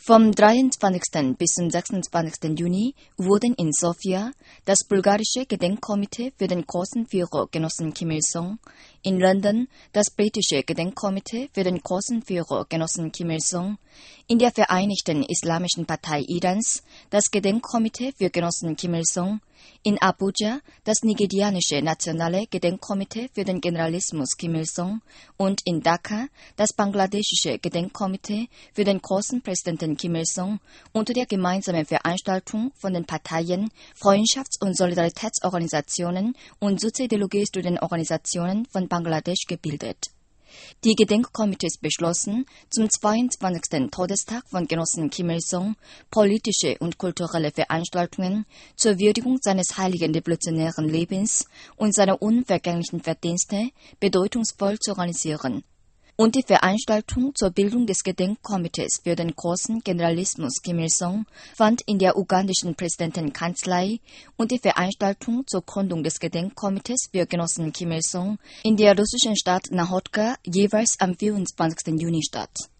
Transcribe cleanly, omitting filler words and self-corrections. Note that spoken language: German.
Vom 23. bis zum 26. Juni wurden in Sofia das bulgarische Gedenkkomitee für den großen Führer Genossen Kim Il-sung, in London das britische Gedenkkomitee für den großen Führer Genossen Kim Il-sung, in der Vereinigten Islamischen Partei Irans das Gedenkkomitee für Genossen Kim Il-sung, in Abuja das nigerianische Nationale Gedenkkomitee für den Generalismus Kim Il-sung und in Dhaka das bangladeschische Gedenkkomitee für den großen Präsidenten Kim Il-sung unter der gemeinsamen Veranstaltung von den Parteien, Freundschafts- und Solidaritätsorganisationen und Soziologie-Studienorganisationen von Bangladesch gebildet. Die Gedenkkomitees beschlossen, zum 22. Todestag von Genossen Kim Il-sung politische und kulturelle Veranstaltungen zur Würdigung seines heiligen revolutionären Lebens und seiner unvergänglichen Verdienste bedeutungsvoll zu organisieren. Und die Veranstaltung zur Bildung des Gedenkkomitees für den großen Generalismus Kim Il-sung fand in der ugandischen Präsidentenkanzlei und die Veranstaltung zur Gründung des Gedenkkomitees für Genossen Kim Il-sung in der russischen Stadt Nahodka jeweils am 24. Juni statt.